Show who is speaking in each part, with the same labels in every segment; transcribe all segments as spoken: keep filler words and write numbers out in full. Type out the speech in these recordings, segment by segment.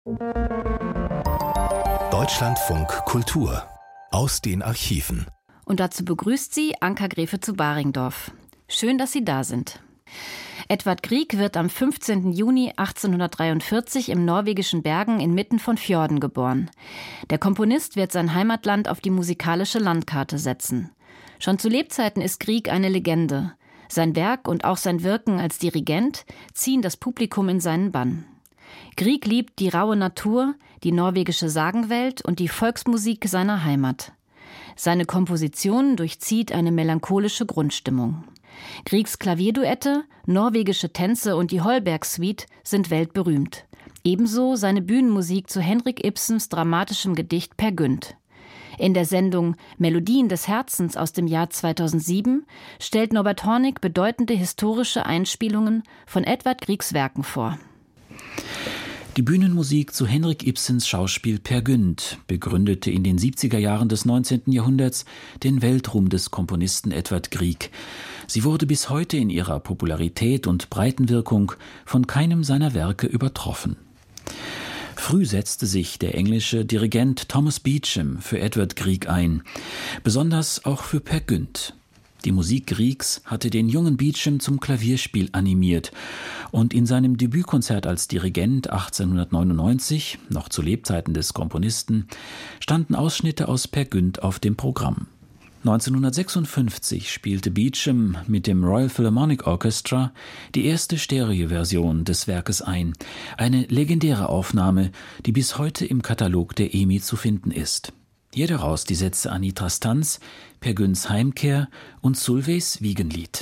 Speaker 1: Deutschlandfunk Kultur aus den Archiven.
Speaker 2: Und dazu begrüßt sie Anka Gräfe zu Baringdorf. Schön, dass Sie da sind. Edvard Grieg wird am fünfzehnten Juni achtzehnhundertdreiundvierzig im norwegischen Bergen inmitten von Fjorden geboren. Der Komponist wird sein Heimatland auf die musikalische Landkarte setzen. Schon zu Lebzeiten ist Grieg eine Legende. Sein Werk und auch sein Wirken als Dirigent ziehen das Publikum in seinen Bann. Grieg liebt die raue Natur, die norwegische Sagenwelt und die Volksmusik seiner Heimat. Seine Komposition durchzieht eine melancholische Grundstimmung. Griegs Klavierduette, norwegische Tänze und die Holberg-Suite sind weltberühmt. Ebenso seine Bühnenmusik zu Henrik Ibsens dramatischem Gedicht Peer Gynt. In der Sendung Melodien des Herzens aus dem Jahr zweitausendsieben stellt Norbert Hornig bedeutende historische Einspielungen von Edvard Griegs Werken vor.
Speaker 3: Die Bühnenmusik zu Henrik Ibsens Schauspiel Peer Gynt begründete in den siebziger Jahren des neunzehnten Jahrhunderts den Weltruhm des Komponisten Edvard Grieg. Sie wurde bis heute in ihrer Popularität und Breitenwirkung von keinem seiner Werke übertroffen. Früh setzte sich der englische Dirigent Thomas Beecham für Edvard Grieg ein, besonders auch für Peer Gynt. Die Musik Griegs hatte den jungen Beecham zum Klavierspiel animiert und in seinem Debütkonzert als Dirigent achtzehnhundertneunundneunzig, noch zu Lebzeiten des Komponisten, standen Ausschnitte aus Peer Gynt auf dem Programm. neunzehnhundertsechsundfünfzig spielte Beecham mit dem Royal Philharmonic Orchestra die erste Stereoversion des Werkes ein, eine legendäre Aufnahme, die bis heute im Katalog der E M I zu finden ist. Hier daraus die Sätze Anitra Stans, Peer Gynts Heimkehr und Sulveys Wiegenlied.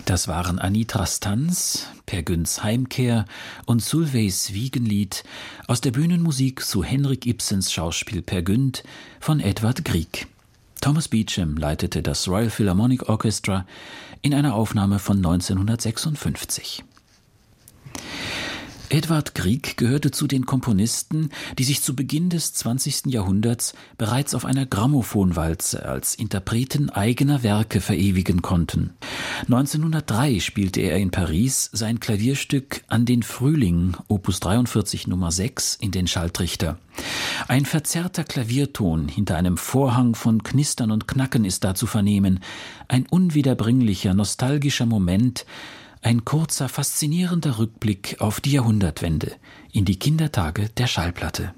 Speaker 3: Das waren Anitras Tanz, Per Günts Heimkehr und Sulveys Wiegenlied aus der Bühnenmusik zu Henrik Ibsens Schauspiel Per Gynt von Edvard Grieg. Thomas Beecham leitete das Royal Philharmonic Orchestra in einer Aufnahme von neunzehnhundertsechsundfünfzig. Edvard Grieg gehörte zu den Komponisten, die sich zu Beginn des zwanzigsten Jahrhunderts bereits auf einer Grammophonwalze als Interpreten eigener Werke verewigen konnten. neunzehnhundertdrei spielte er in Paris sein Klavierstück An den Frühling, Opus dreiundvierzig Nummer sechs, in den Schalltrichter. Ein verzerrter Klavierton hinter einem Vorhang von Knistern und Knacken ist da zu vernehmen, ein unwiederbringlicher, nostalgischer Moment, ein kurzer, faszinierender Rückblick auf die Jahrhundertwende, in die Kindertage der Schallplatte.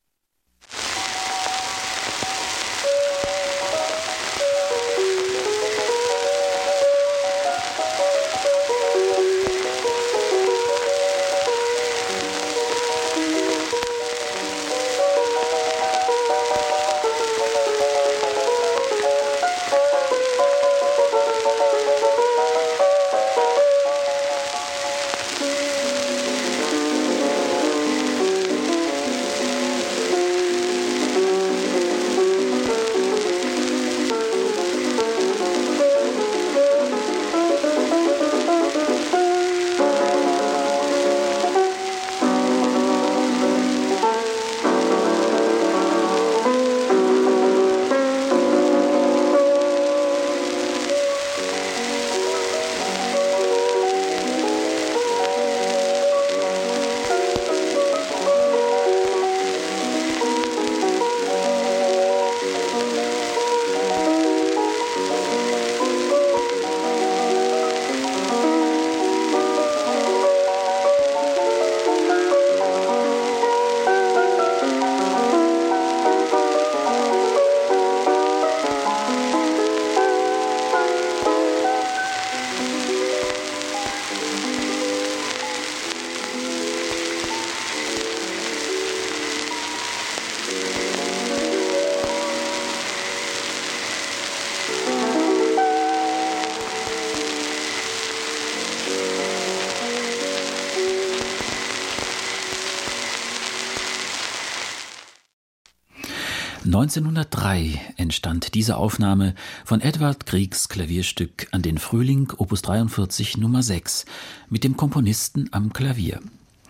Speaker 3: neunzehnhundertdrei entstand diese Aufnahme von Edvard Griegs Klavierstück An den Frühling, Opus dreiundvierzig Nummer sechs, mit dem Komponisten am Klavier.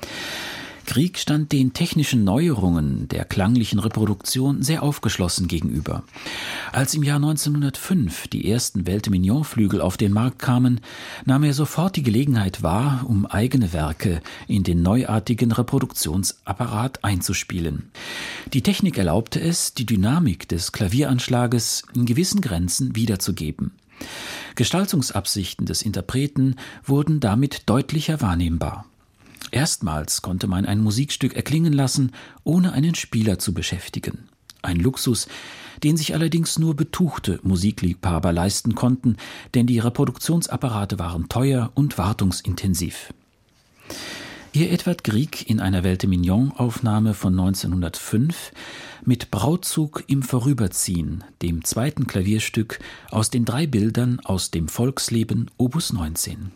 Speaker 3: Grieg stand den technischen Neuerungen der klanglichen Reproduktion sehr aufgeschlossen gegenüber. Als im Jahr neunzehnhundertfünf die ersten Velt-Mignon-Flügel auf den Markt kamen, nahm er sofort die Gelegenheit wahr, um eigene Werke in den neuartigen Reproduktionsapparat einzuspielen. Die Technik erlaubte es, die Dynamik des Klavieranschlages in gewissen Grenzen wiederzugeben. Gestaltungsabsichten des Interpreten wurden damit deutlicher wahrnehmbar. Erstmals konnte man ein Musikstück erklingen lassen, ohne einen Spieler zu beschäftigen. Ein Luxus, den sich allerdings nur betuchte Musikliebhaber leisten konnten, denn die Reproduktionsapparate waren teuer und wartungsintensiv. Ihr Edvard Grieg in einer Velt-Mignon-Aufnahme von neunzehnhundertfünf mit Brautzug im Vorüberziehen, dem zweiten Klavierstück aus den drei Bildern aus dem Volksleben, Opus neunzehn.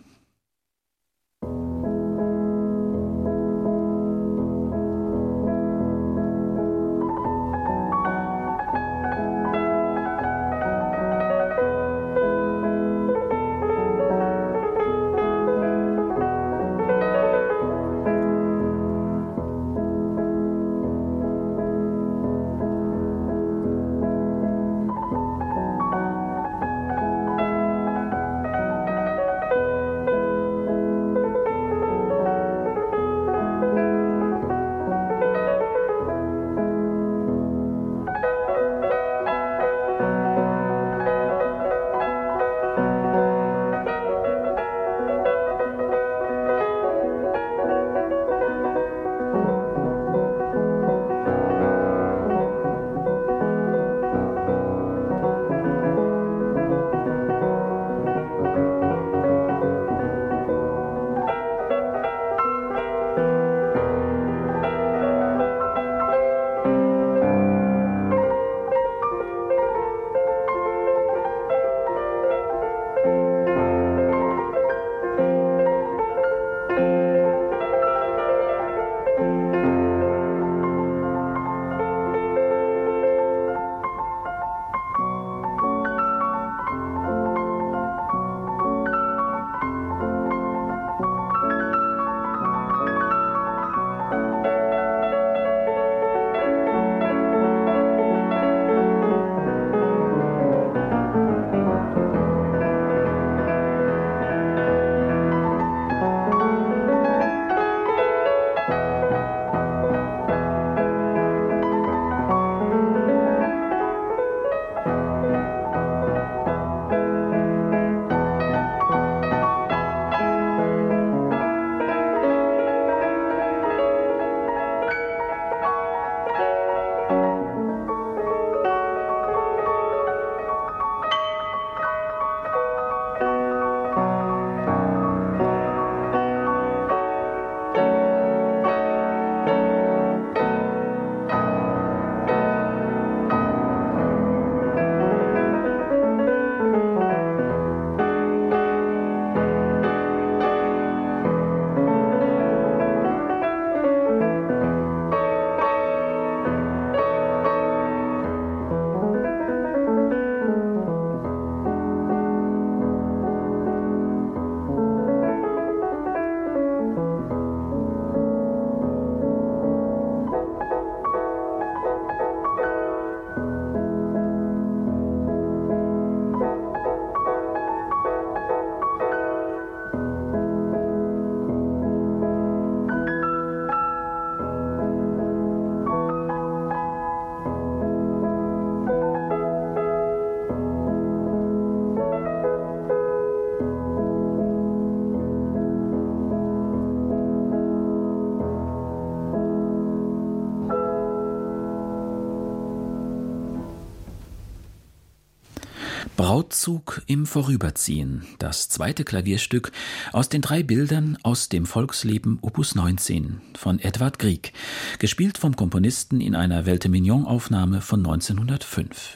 Speaker 3: Brautzug im Vorüberziehen, das zweite Klavierstück aus den drei Bildern aus dem Volksleben Opus neunzehn von Edvard Grieg, gespielt vom Komponisten in einer Weltemignon-Aufnahme von neunzehnhundertfünf.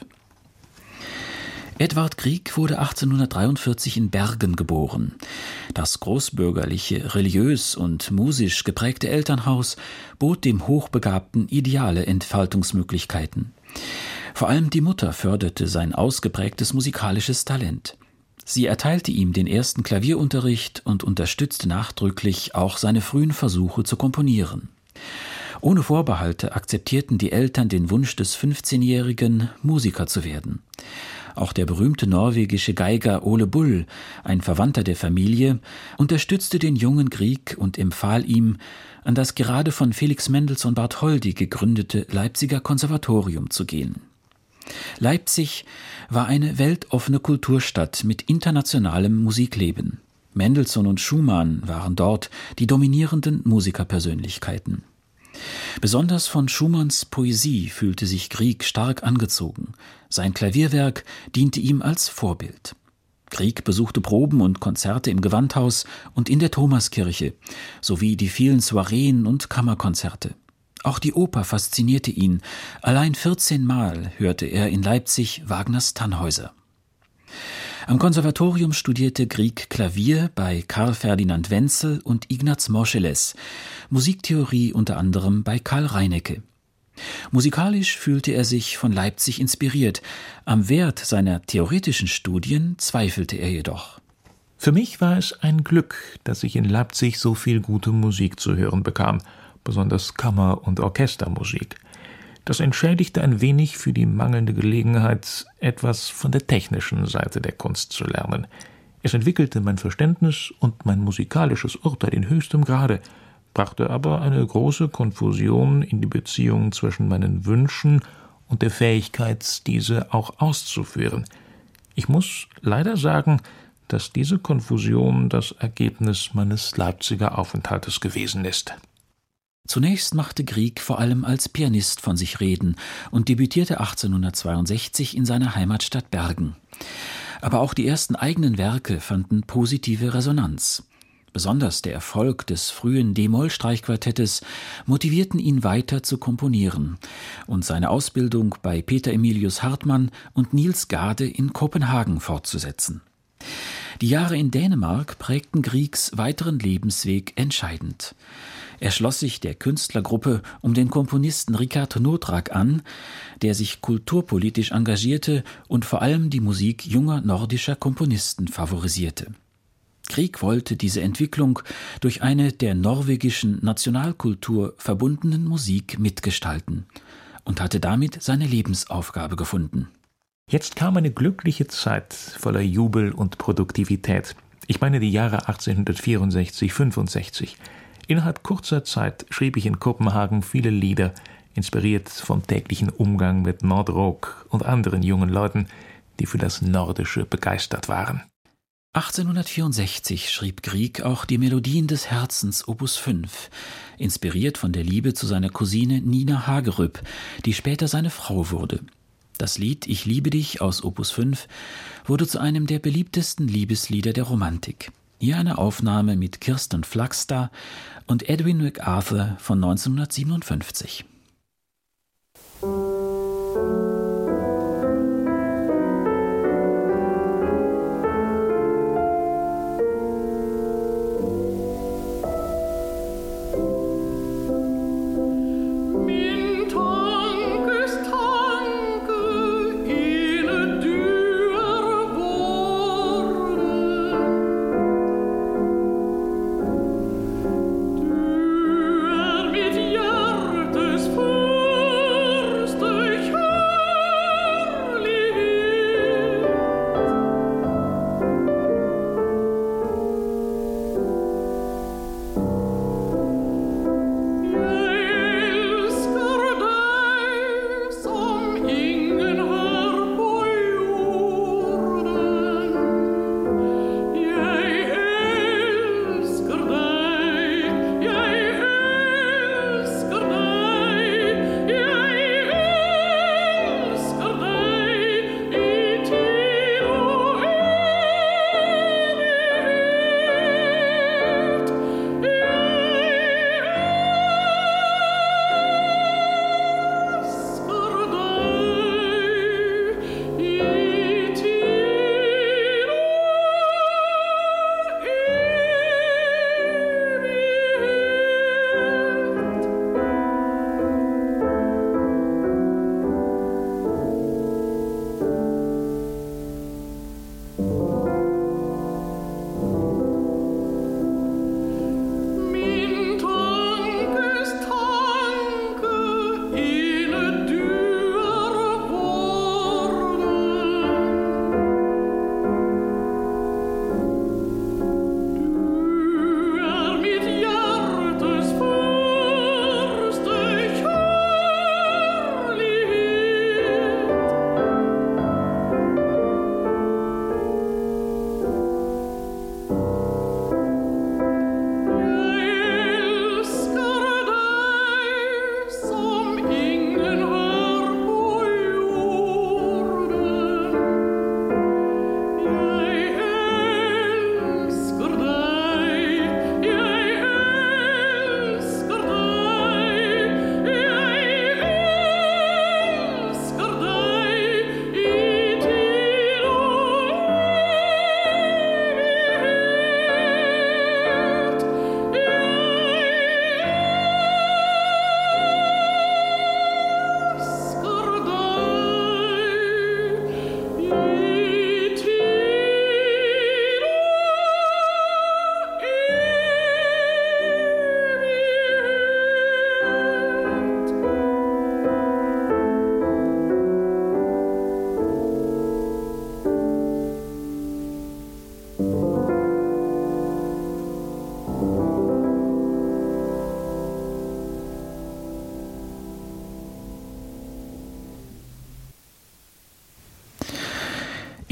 Speaker 3: Edvard Grieg wurde achtzehnhundertdreiundvierzig in Bergen geboren. Das großbürgerliche, religiös und musisch geprägte Elternhaus bot dem Hochbegabten ideale Entfaltungsmöglichkeiten. Vor allem die Mutter förderte sein ausgeprägtes musikalisches Talent. Sie erteilte ihm den ersten Klavierunterricht und unterstützte nachdrücklich auch seine frühen Versuche zu komponieren. Ohne Vorbehalte akzeptierten die Eltern den Wunsch des fünfzehnjährigen, Musiker zu werden. Auch der berühmte norwegische Geiger Ole Bull, ein Verwandter der Familie, unterstützte den jungen Grieg und empfahl ihm, an das gerade von Felix Mendelssohn Bartholdy gegründete Leipziger Konservatorium zu gehen. Leipzig war eine weltoffene Kulturstadt mit internationalem Musikleben. Mendelssohn und Schumann waren dort die dominierenden Musikerpersönlichkeiten. Besonders von Schumanns Poesie fühlte sich Grieg stark angezogen. Sein Klavierwerk diente ihm als Vorbild. Grieg besuchte Proben und Konzerte im Gewandhaus und in der Thomaskirche, sowie die vielen Soireen und Kammerkonzerte. Auch die Oper faszinierte ihn. Allein vierzehn Mal hörte er in Leipzig Wagners Tannhäuser. Am Konservatorium studierte Grieg Klavier bei Karl Ferdinand Wenzel und Ignaz Moscheles, Musiktheorie unter anderem bei Karl Reinecke. Musikalisch fühlte er sich von Leipzig inspiriert. Am Wert seiner theoretischen Studien zweifelte er jedoch.
Speaker 4: Für mich war es ein Glück, dass ich in Leipzig so viel gute Musik zu hören bekam, besonders Kammer- und Orchestermusik. Das entschädigte ein wenig für die mangelnde Gelegenheit, etwas von der technischen Seite der Kunst zu lernen. Es entwickelte mein Verständnis und mein musikalisches Urteil in höchstem Grade, brachte aber eine große Konfusion in die Beziehung zwischen meinen Wünschen und der Fähigkeit, diese auch auszuführen. Ich muss leider sagen, dass diese Konfusion das Ergebnis meines Leipziger Aufenthaltes gewesen ist.
Speaker 3: Zunächst machte Grieg vor allem als Pianist von sich reden und debütierte achtzehnhundertzweiundsechzig in seiner Heimatstadt Bergen. Aber auch die ersten eigenen Werke fanden positive Resonanz. Besonders der Erfolg des frühen D-Moll-Streichquartettes motivierten ihn weiter zu komponieren und seine Ausbildung bei Peter Emilius Hartmann und Niels Gade in Kopenhagen fortzusetzen. Die Jahre in Dänemark prägten Griegs weiteren Lebensweg entscheidend. Er schloss sich der Künstlergruppe um den Komponisten Rikard Nordraak an, der sich kulturpolitisch engagierte und vor allem die Musik junger nordischer Komponisten favorisierte. Grieg wollte diese Entwicklung durch eine der norwegischen Nationalkultur verbundenen Musik mitgestalten und hatte damit seine Lebensaufgabe gefunden.
Speaker 4: Jetzt kam eine glückliche Zeit voller Jubel und Produktivität. Ich meine die Jahre achtzehnhundertvierundsechzig, fünfundsechzig. Innerhalb kurzer Zeit schrieb ich in Kopenhagen viele Lieder, inspiriert vom täglichen Umgang mit Nordrock und anderen jungen Leuten, die für das Nordische begeistert waren.
Speaker 3: achtzehnhundertvierundsechzig schrieb Grieg auch die Melodien des Herzens Opus fünf, inspiriert von der Liebe zu seiner Cousine Nina Hagerup, die später seine Frau wurde. Das Lied »Ich liebe dich« aus Opus fünf wurde zu einem der beliebtesten Liebeslieder der Romantik. Hier eine Aufnahme mit Kirsten Flagstad und Edwin MacArthur von neunzehnhundertsiebenundfünfzig.
Speaker 5: Mit Hjertes første kjærlighet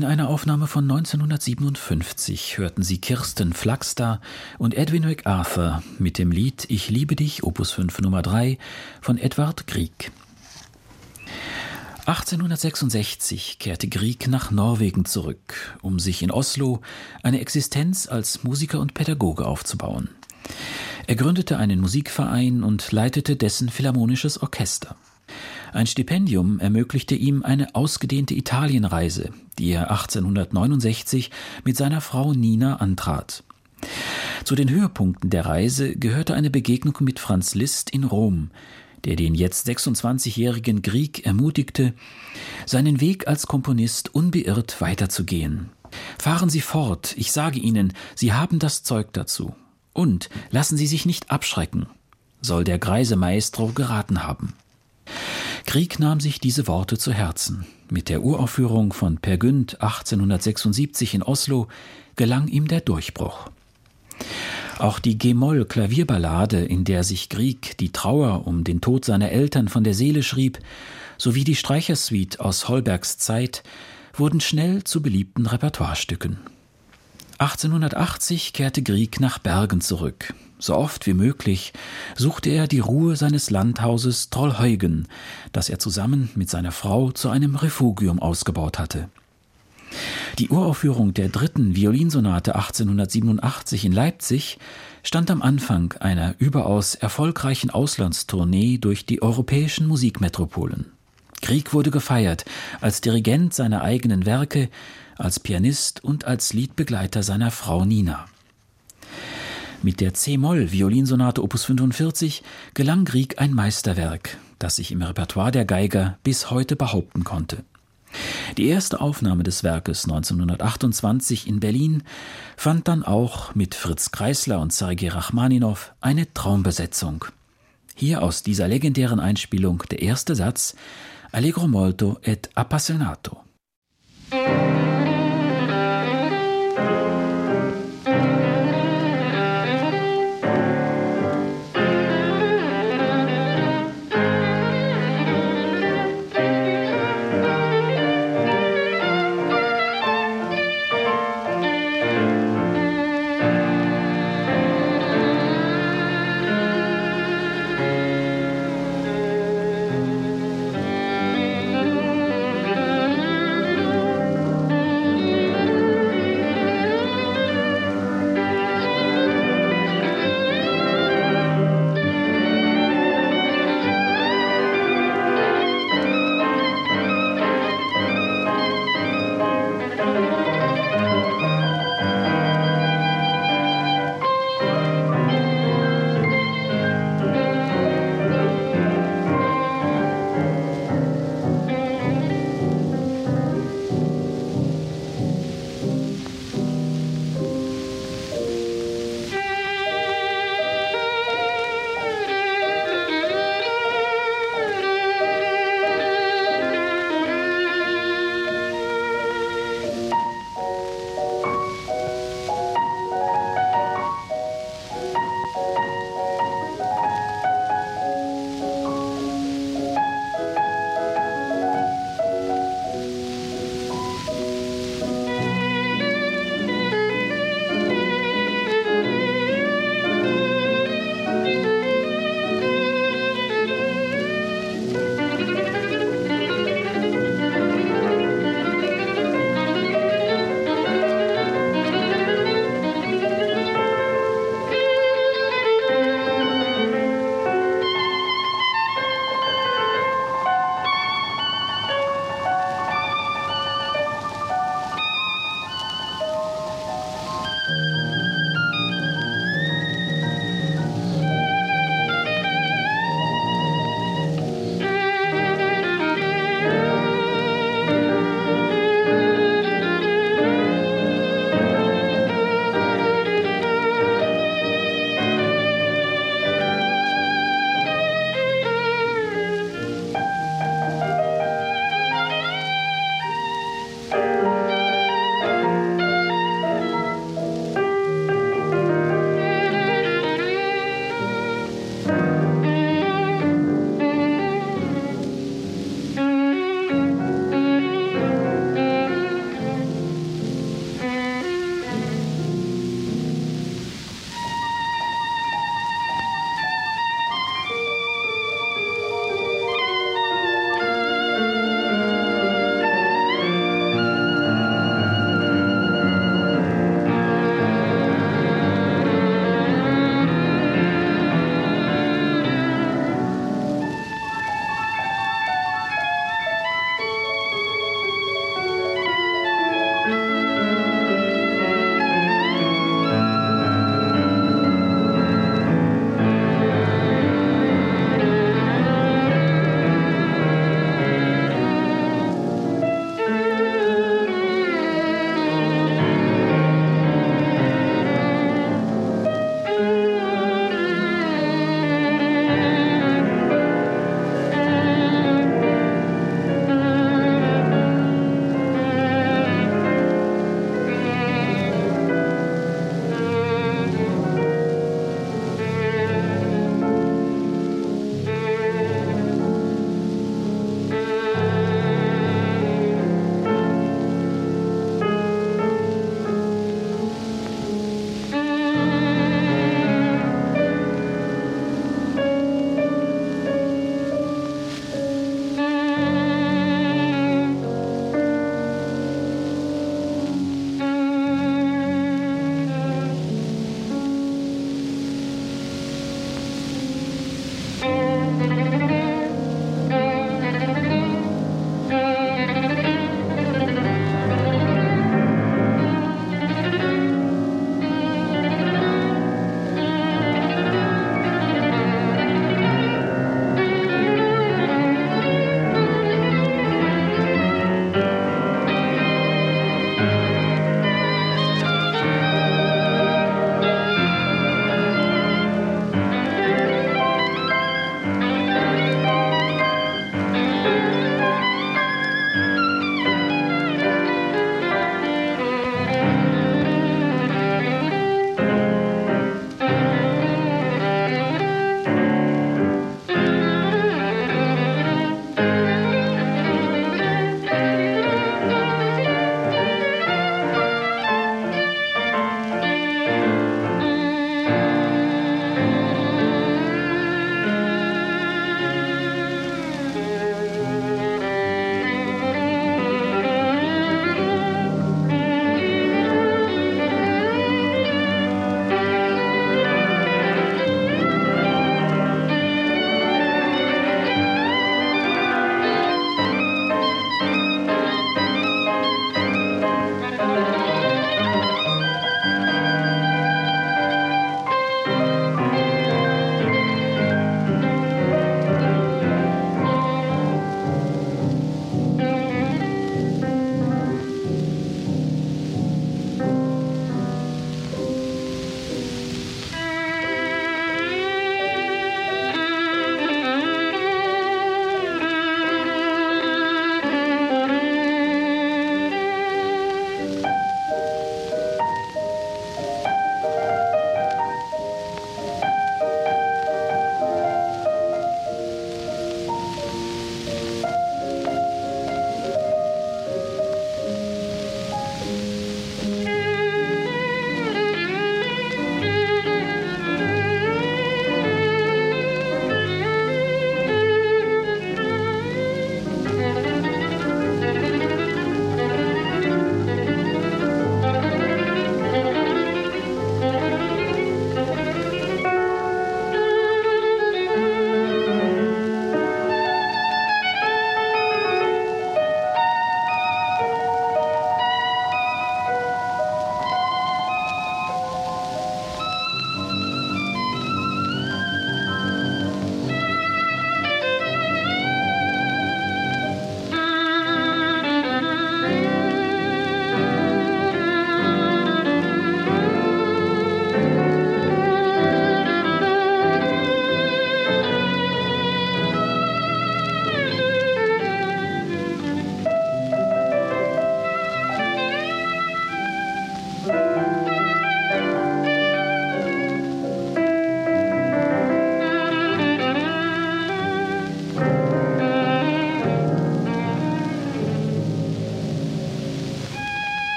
Speaker 3: In einer Aufnahme von neunzehnhundertsiebenundfünfzig hörten Sie Kirsten Flagster und Edwin MacArthur mit dem Lied »Ich liebe dich«, Opus fünf Nummer drei von Edvard Grieg. achtzehnhundertsechsundsechzig kehrte Grieg nach Norwegen zurück, um sich in Oslo eine Existenz als Musiker und Pädagoge aufzubauen. Er gründete einen Musikverein und leitete dessen philharmonisches Orchester. Ein Stipendium ermöglichte ihm eine ausgedehnte Italienreise, die er achtzehnhundertneunundsechzig mit seiner Frau Nina antrat. Zu den Höhepunkten der Reise gehörte eine Begegnung mit Franz Liszt in Rom, der den jetzt sechsundzwanzigjährigen Grieg ermutigte, seinen Weg als Komponist unbeirrt weiterzugehen. Fahren Sie fort, ich sage Ihnen, Sie haben das Zeug dazu. Und lassen Sie sich nicht abschrecken, soll der greise Maestro geraten haben. Grieg nahm sich diese Worte zu Herzen. Mit der Uraufführung von Peer Gynt achtzehnhundertsechsundsiebzig in Oslo gelang ihm der Durchbruch. Auch die G-Moll-Klavierballade, in der sich Grieg die Trauer um den Tod seiner Eltern von der Seele schrieb, sowie die Streichersuite aus Holbergs Zeit, wurden schnell zu beliebten Repertoirestücken. achtzehnhundertachtzig kehrte Grieg nach Bergen zurück. So oft wie möglich suchte er die Ruhe seines Landhauses Trollhäugen, das er zusammen mit seiner Frau zu einem Refugium ausgebaut hatte. Die Uraufführung der dritten Violinsonate achtzehnhundertsiebenundachtzig in Leipzig stand am Anfang einer überaus erfolgreichen Auslandstournee durch die europäischen Musikmetropolen. Grieg wurde gefeiert als Dirigent seiner eigenen Werke, als Pianist und als Liedbegleiter seiner Frau Nina. Mit der C-Moll-Violinsonate Opus fünfundvierzig gelang Grieg ein Meisterwerk, das sich im Repertoire der Geiger bis heute behaupten konnte. Die erste Aufnahme des Werkes neunzehnhundertachtundzwanzig in Berlin fand dann auch mit Fritz Kreisler und Sergei Rachmaninow eine Traumbesetzung. Hier aus dieser legendären Einspielung der erste Satz Allegro molto et appassionato.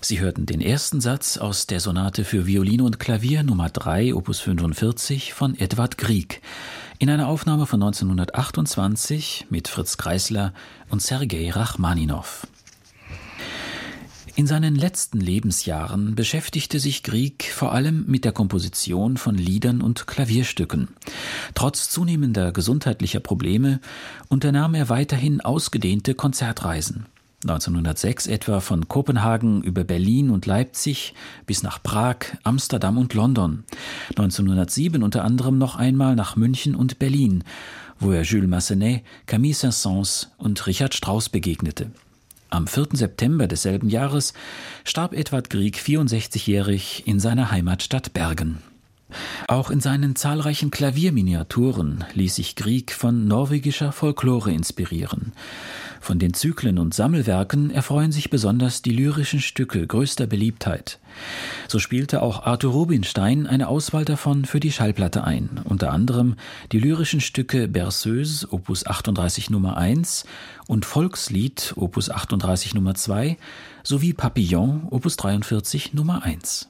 Speaker 3: Sie hörten den ersten Satz aus der Sonate für Violine und Klavier Nummer drei, Opus fünfundvierzig von Edvard Grieg, in einer Aufnahme von neunzehnhundertachtundzwanzig mit Fritz Kreisler und Sergei Rachmaninow. In seinen letzten Lebensjahren beschäftigte sich Grieg vor allem mit der Komposition von Liedern und Klavierstücken. Trotz zunehmender gesundheitlicher Probleme unternahm er weiterhin ausgedehnte Konzertreisen. neunzehnhundertsechs etwa von Kopenhagen über Berlin und Leipzig bis nach Prag, Amsterdam und London. neunzehnhundertsieben unter anderem noch einmal nach München und Berlin, wo er Jules Massenet, Camille Saint-Saëns und Richard Strauss begegnete. Am vierten September desselben Jahres starb Edvard Grieg vierundsechzigjährig in seiner Heimatstadt Bergen. Auch in seinen zahlreichen Klavierminiaturen ließ sich Grieg von norwegischer Folklore inspirieren. Von den Zyklen und Sammelwerken erfreuen sich besonders die lyrischen Stücke größter Beliebtheit. So spielte auch Arthur Rubinstein eine Auswahl davon für die Schallplatte ein, unter anderem die lyrischen Stücke Berceuse, Opus achtunddreißig Nummer eins und Volkslied, Opus achtunddreißig Nummer zwei, sowie Papillon, Opus dreiundvierzig Nummer eins.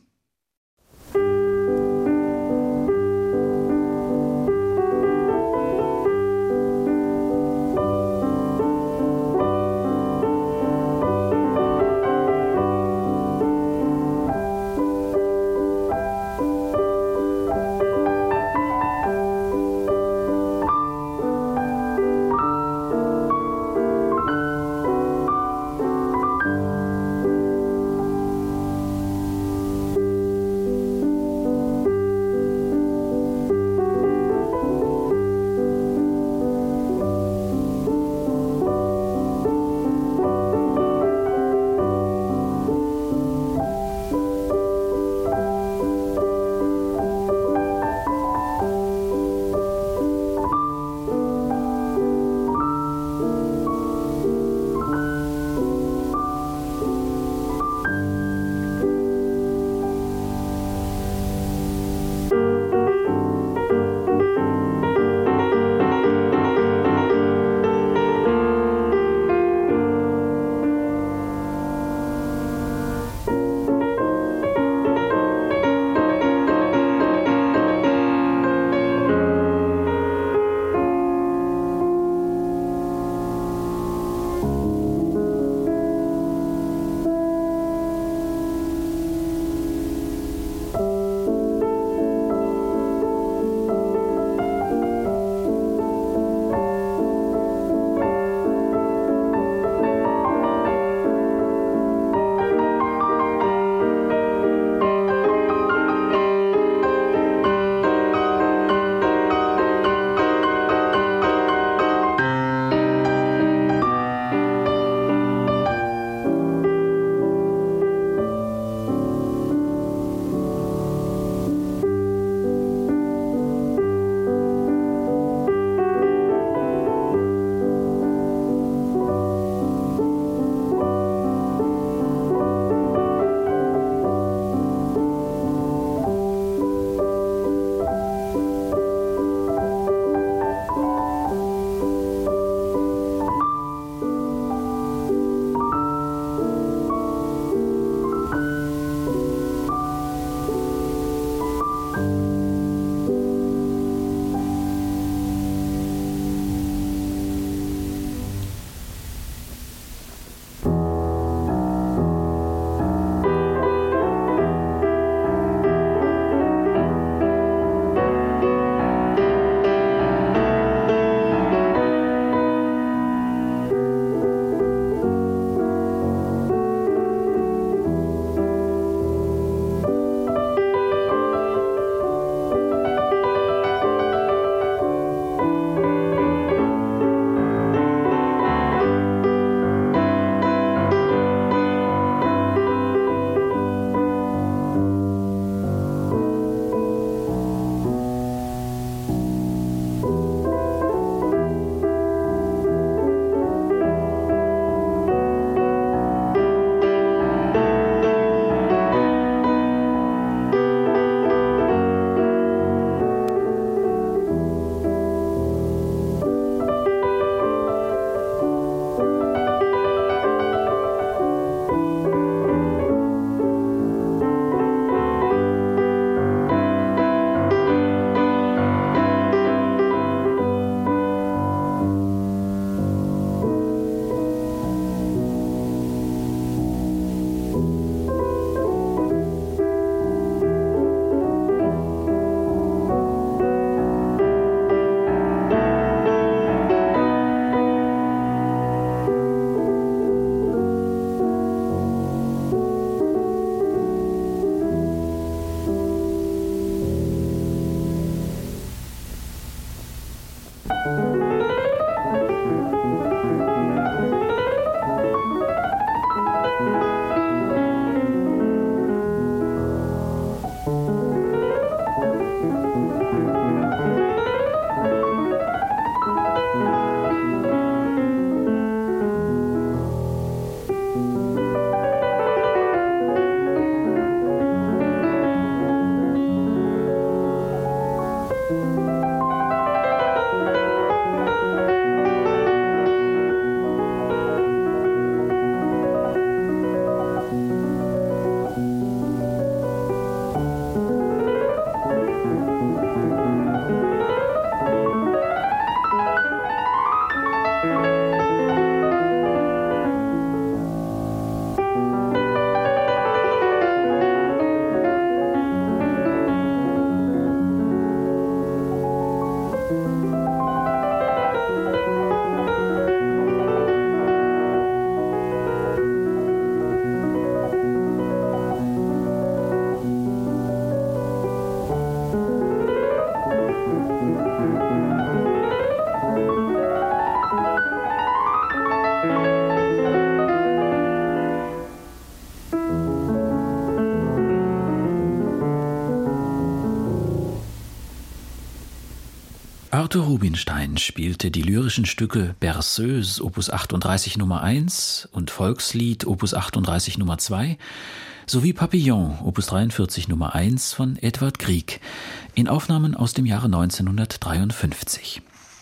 Speaker 3: Arthur Rubinstein spielte die lyrischen Stücke Berceuse Opus achtunddreißig Nummer eins und Volkslied Opus achtunddreißig Nummer zwei sowie Papillon Opus dreiundvierzig Nummer eins von Edvard Grieg in Aufnahmen aus dem Jahre neunzehnhundertdreiundfünfzig.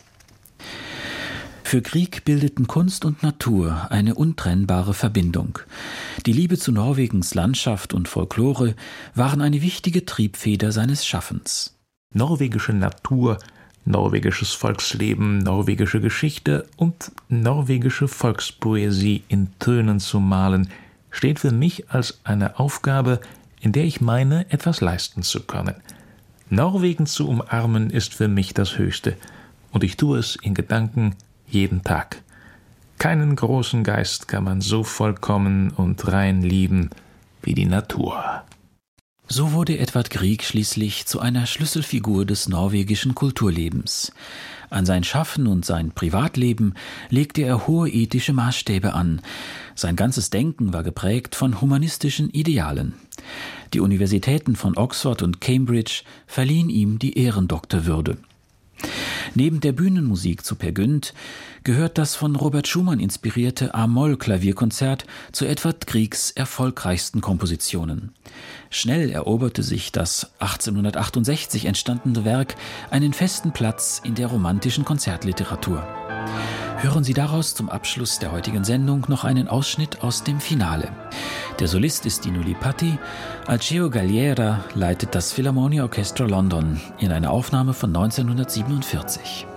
Speaker 3: Für Grieg bildeten Kunst und Natur eine untrennbare Verbindung. Die Liebe zu Norwegens Landschaft und Folklore waren eine wichtige Triebfeder seines Schaffens.
Speaker 4: Norwegische Natur, norwegisches Volksleben, norwegische Geschichte und norwegische Volkspoesie in Tönen zu malen, steht für mich als eine Aufgabe, in der ich meine, etwas leisten zu können. Norwegen zu umarmen ist für mich das Höchste, und ich tue es in Gedanken jeden Tag. Keinen großen Geist kann man so vollkommen und rein lieben wie die Natur.
Speaker 3: So wurde Edvard Grieg schließlich zu einer Schlüsselfigur des norwegischen Kulturlebens. An sein Schaffen und sein Privatleben legte er hohe ethische Maßstäbe an. Sein ganzes Denken war geprägt von humanistischen Idealen. Die Universitäten von Oxford und Cambridge verliehen ihm die Ehrendoktorwürde. Neben der Bühnenmusik zu Peer Gynt gehört das von Robert Schumann inspirierte A-Moll-Klavierkonzert zu Edvard Griegs erfolgreichsten Kompositionen. Schnell eroberte sich das achtzehnhundertachtundsechzig entstandene Werk einen festen Platz in der romantischen Konzertliteratur. Hören Sie daraus zum Abschluss der heutigen Sendung noch einen Ausschnitt aus dem Finale. Der Solist ist Dino Lipatti, Alceo Galliera leitet das Philharmonia Orchestra London in einer Aufnahme von neunzehnhundertsiebenundvierzig.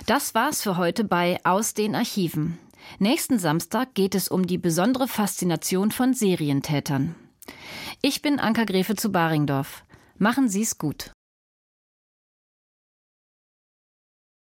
Speaker 2: Das war's für heute bei Aus den Archiven. Nächsten Samstag geht es um die besondere Faszination von Serientätern. Ich bin Anka Gräfe zu Baringdorf. Machen Sie's gut.